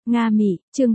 Nga Mỹ, chương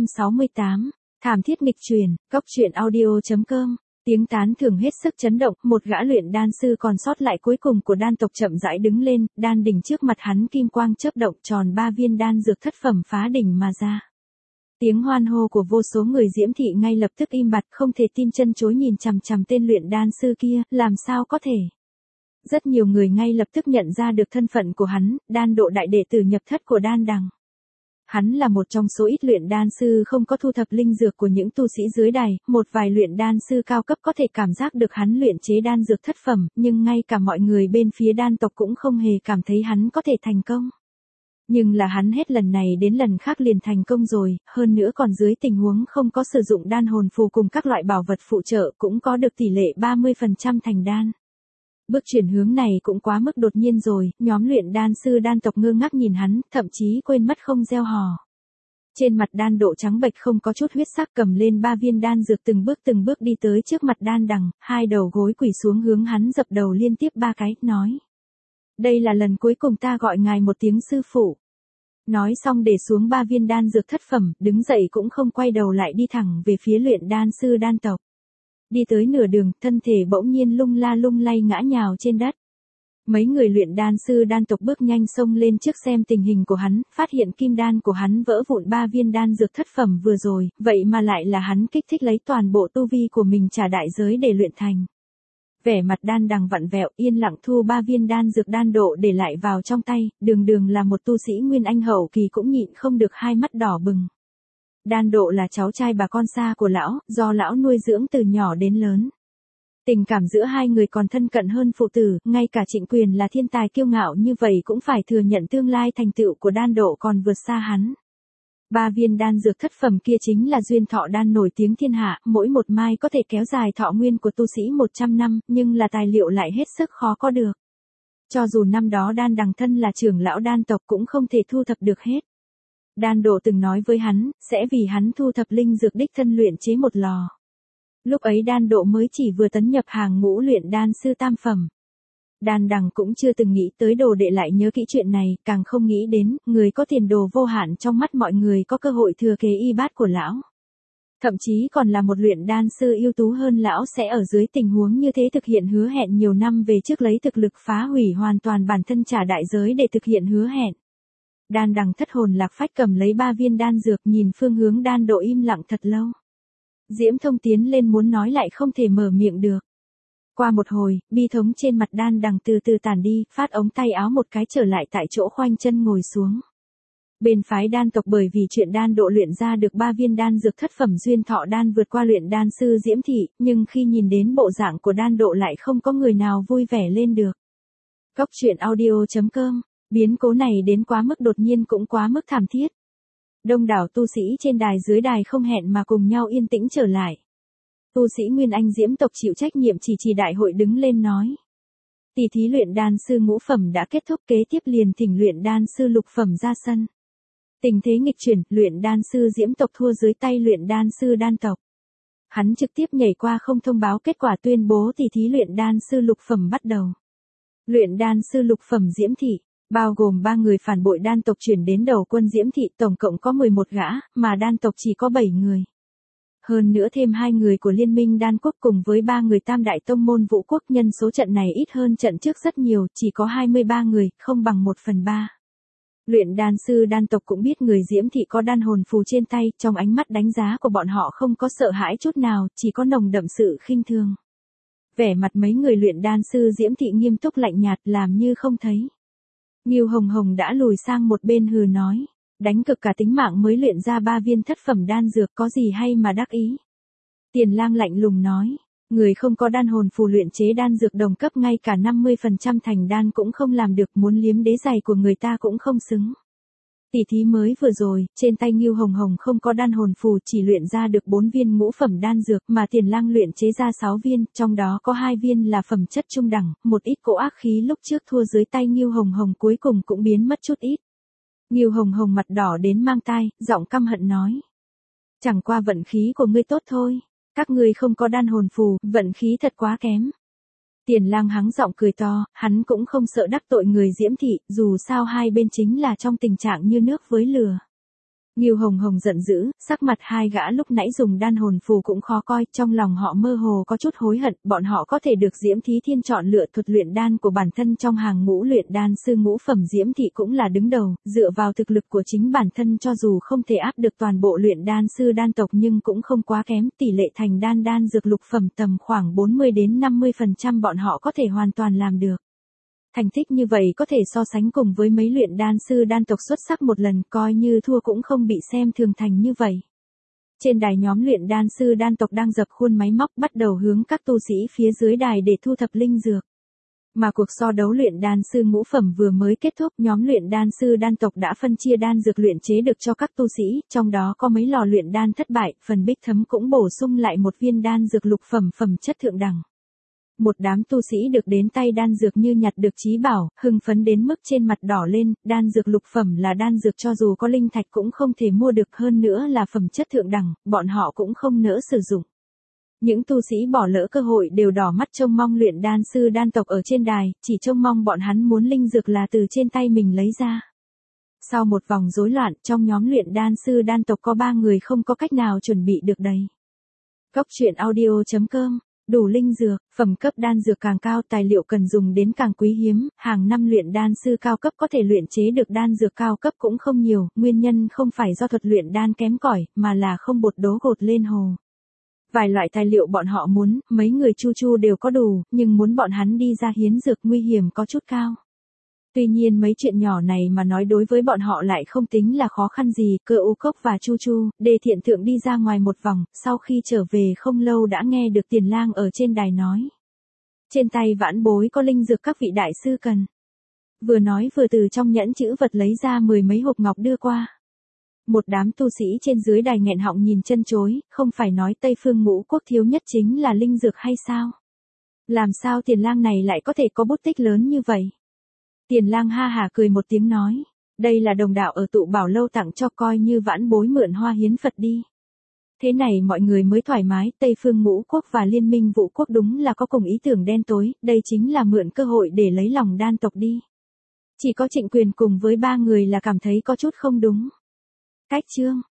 468, thảm thiết nghịch truyền, góc truyện audio.com. Tiếng tán thưởng hết sức chấn động, một gã luyện đan sư còn sót lại cuối cùng của đan tộc chậm rãi đứng lên, đan đỉnh trước mặt hắn kim quang chớp động, tròn 3 viên đan dược thất phẩm phá đỉnh mà ra. Tiếng hoan hô của vô số người Diễm thị ngay lập tức im bặt, không thể tin chân chối nhìn chằm chằm tên luyện đan sư kia, làm sao có thể. Rất nhiều người ngay lập tức nhận ra được thân phận của hắn, đan độ đại đệ tử nhập thất của đan đằng. Hắn là một trong số ít luyện đan sư không có thu thập linh dược của những tu sĩ dưới đài, một vài luyện đan sư cao cấp có thể cảm giác được hắn luyện chế đan dược thất phẩm, nhưng ngay cả mọi người bên phía đan tộc cũng không hề cảm thấy hắn có thể thành công. Nhưng là hắn hết lần này đến lần khác liền thành công rồi, hơn nữa còn dưới tình huống không có sử dụng đan hồn phù cùng các loại bảo vật phụ trợ cũng có được tỷ lệ 30% thành đan. Bước chuyển hướng này cũng quá mức đột nhiên rồi, nhóm luyện đan sư đan tộc ngơ ngác nhìn hắn, thậm chí quên mất không gieo hò. Trên mặt đan độ trắng bệch không có chút huyết sắc, cầm lên 3 viên đan dược từng bước đi tới trước mặt đan đằng, hai đầu gối quỳ xuống hướng hắn dập đầu liên tiếp 3 cái, nói. Đây là lần cuối cùng ta gọi ngài một tiếng sư phụ. Nói xong để xuống 3 viên đan dược thất phẩm, đứng dậy cũng không quay đầu lại đi thẳng về phía luyện đan sư đan tộc. Đi tới nửa đường, thân thể bỗng nhiên lung la lung lay ngã nhào trên đất. Mấy người luyện đan sư đan tộc bước nhanh xông lên trước xem tình hình của hắn, phát hiện kim đan của hắn vỡ vụn 3 viên đan dược thất phẩm vừa rồi, vậy mà lại là hắn kích thích lấy toàn bộ tu vi của mình trả đại giới để luyện thành. Vẻ mặt đan đằng vặn vẹo, yên lặng thu 3 viên đan dược đan độ để lại vào trong tay, đường là một tu sĩ nguyên anh hậu kỳ cũng nhịn không được hai mắt đỏ bừng. Đan độ là cháu trai bà con xa của lão, do lão nuôi dưỡng từ nhỏ đến lớn. Tình cảm giữa hai người còn thân cận hơn phụ tử, ngay cả Trịnh Quyền là thiên tài kiêu ngạo như vậy cũng phải thừa nhận tương lai thành tựu của đan độ còn vượt xa hắn. 3 viên đan dược thất phẩm kia chính là duyên thọ đan nổi tiếng thiên hạ, mỗi một mai có thể kéo dài thọ nguyên của tu sĩ 100 năm, nhưng là tài liệu lại hết sức khó có được. Cho dù năm đó đan đằng thân là trưởng lão đan tộc cũng không thể thu thập được hết. Đan độ từng nói với hắn, sẽ vì hắn thu thập linh dược đích thân luyện chế một lò. Lúc ấy đan độ mới chỉ vừa tấn nhập hàng ngũ luyện đan sư tam phẩm. Đan đằng cũng chưa từng nghĩ tới đồ đệ lại nhớ kỹ chuyện này, càng không nghĩ đến, người có tiền đồ vô hạn trong mắt mọi người có cơ hội thừa kế y bát của lão. Thậm chí còn là một luyện đan sư ưu tú hơn lão sẽ ở dưới tình huống như thế thực hiện hứa hẹn nhiều năm về trước lấy thực lực phá hủy hoàn toàn bản thân trả đại giới để thực hiện hứa hẹn. Đan đằng thất hồn lạc phách cầm lấy 3 viên đan dược nhìn phương hướng đan độ im lặng thật lâu. Diễm Thông tiến lên muốn nói lại không thể mở miệng được. Qua một hồi, bi thống trên mặt đan đằng từ từ tản đi, phát ống tay áo một cái trở lại tại chỗ khoanh chân ngồi xuống. Bên phái đan tộc bởi vì chuyện đan độ luyện ra được 3 viên đan dược thất phẩm duyên thọ đan vượt qua luyện đan sư Diễm thị, nhưng khi nhìn đến bộ dạng của đan độ lại không có người nào vui vẻ lên được. Góc truyện audio.com. Biến cố này đến quá mức đột nhiên cũng quá mức thảm thiết. Đông đảo tu sĩ trên đài dưới đài không hẹn mà cùng nhau yên tĩnh trở lại. Tu sĩ Nguyên Anh Diễm tộc chịu trách nhiệm chỉ đại hội đứng lên nói. Tỷ thí luyện đan sư ngũ phẩm đã kết thúc, kế tiếp liền thỉnh luyện đan sư lục phẩm ra sân. Tình thế nghịch chuyển, luyện đan sư Diễm tộc thua dưới tay luyện đan sư đan tộc. Hắn trực tiếp nhảy qua không thông báo kết quả tuyên bố tỷ thí luyện đan sư lục phẩm bắt đầu. Luyện đan sư lục phẩm Diễm thị. Bao gồm 3 người phản bội đan tộc chuyển đến đầu quân Diễm thị, tổng cộng có 11 gã, mà đan tộc chỉ có 7 người. Hơn nữa thêm 2 người của liên minh đan quốc cùng với 3 người tam đại tông môn vũ quốc, nhân số trận này ít hơn trận trước rất nhiều, chỉ có 23 người, không bằng 1/3. Luyện đan sư đan tộc cũng biết người Diễm thị có đan hồn phù trên tay, trong ánh mắt đánh giá của bọn họ không có sợ hãi chút nào, chỉ có nồng đậm sự khinh thường. Vẻ mặt mấy người luyện đan sư Diễm thị nghiêm túc lạnh nhạt làm như không thấy. Ngưu Hồng Hồng đã lùi sang một bên hừ nói, đánh cực cả tính mạng mới luyện ra 3 viên thất phẩm đan dược có gì hay mà đắc ý. Tiền Lang lạnh lùng nói, người không có đan hồn phù luyện chế đan dược đồng cấp ngay cả 50% thành đan cũng không làm được, muốn liếm đế giày của người ta cũng không xứng. Tỷ thí mới vừa rồi, trên tay Ngưu Hồng Hồng không có đan hồn phù chỉ luyện ra được 4 viên ngũ phẩm đan dược mà Tiền Lang luyện chế ra 6 viên, trong đó có 2 viên là phẩm chất trung đẳng, một ít cỗ ác khí lúc trước thua dưới tay Ngưu Hồng Hồng cuối cùng cũng biến mất chút ít. Ngưu Hồng Hồng mặt đỏ đến mang tai, giọng căm hận nói. Chẳng qua vận khí của ngươi tốt thôi, các ngươi không có đan hồn phù, vận khí thật quá kém. Tiền Lang hắng giọng cười to, hắn cũng không sợ đắc tội người Diễm thị, dù sao hai bên chính là trong tình trạng như nước với lửa. Ngưu Hồng Hồng giận dữ, sắc mặt hai gã lúc nãy dùng đan hồn phù cũng khó coi, trong lòng họ mơ hồ có chút hối hận, bọn họ có thể được Diễm Thí Thiên chọn lựa thuật luyện đan của bản thân trong hàng ngũ luyện đan sư ngũ phẩm Diễm Thị cũng là đứng đầu, dựa vào thực lực của chính bản thân cho dù không thể áp được toàn bộ luyện đan sư đan tộc nhưng cũng không quá kém, tỷ lệ thành đan dược lục phẩm tầm khoảng 40 đến 50% bọn họ có thể hoàn toàn làm được. Thành tích như vậy có thể so sánh cùng với mấy luyện đan sư đan tộc xuất sắc một lần, coi như thua cũng không bị xem thường thành như vậy. Trên đài nhóm luyện đan sư đan tộc đang dập khuôn máy móc bắt đầu hướng các tu sĩ phía dưới đài để thu thập linh dược. Mà cuộc so đấu luyện đan sư ngũ phẩm vừa mới kết thúc, nhóm luyện đan sư đan tộc đã phân chia đan dược luyện chế được cho các tu sĩ, trong đó có mấy lò luyện đan thất bại, phần Bích Thấm cũng bổ sung lại một viên đan dược lục phẩm phẩm chất thượng đẳng. Một đám tu sĩ được đến tay đan dược như nhặt được chí bảo, hưng phấn đến mức trên mặt đỏ lên, đan dược lục phẩm là đan dược cho dù có linh thạch cũng không thể mua được, hơn nữa là phẩm chất thượng đẳng, bọn họ cũng không nỡ sử dụng. Những tu sĩ bỏ lỡ cơ hội đều đỏ mắt trông mong luyện đan sư đan tộc ở trên đài, chỉ trông mong bọn hắn muốn linh dược là từ trên tay mình lấy ra. Sau một vòng rối loạn, trong nhóm luyện đan sư đan tộc có 3 người không có cách nào chuẩn bị được đầy. Cốc.audio.com Đủ linh dược, phẩm cấp đan dược càng cao tài liệu cần dùng đến càng quý hiếm, hàng năm luyện đan sư cao cấp có thể luyện chế được đan dược cao cấp cũng không nhiều, nguyên nhân không phải do thuật luyện đan kém cỏi, mà là không bột đố gột lên hồ. Vài loại tài liệu bọn họ muốn, mấy người chu đều có đủ, nhưng muốn bọn hắn đi ra hiến dược nguy hiểm có chút cao. Tuy nhiên mấy chuyện nhỏ này mà nói đối với bọn họ lại không tính là khó khăn gì, Cơ U Cốc và Chu, Đề Thiện Thượng đi ra ngoài một vòng, sau khi trở về không lâu đã nghe được Tiền Lang ở trên đài nói. Trên tay vãn bối có linh dược các vị đại sư cần. Vừa nói vừa từ trong nhẫn chữ vật lấy ra 10 mấy hộp ngọc đưa qua. Một đám tu sĩ trên dưới đài nghẹn họng nhìn chân chối, không phải nói Tây Phương Ngũ Quốc thiếu nhất chính là linh dược hay sao? Làm sao Tiền Lang này lại có thể có bút tích lớn như vậy? Tiền Lang ha hả cười một tiếng nói, đây là đồng đạo ở tụ bảo lâu tặng cho, coi như vãn bối mượn hoa hiến Phật đi. Thế này mọi người mới thoải mái, Tây Phương Ngũ Quốc và Liên minh Vũ Quốc đúng là có cùng ý tưởng đen tối, đây chính là mượn cơ hội để lấy lòng đan tộc đi. Chỉ có Trịnh Quyền cùng với 3 người là cảm thấy có chút không đúng. Cách chương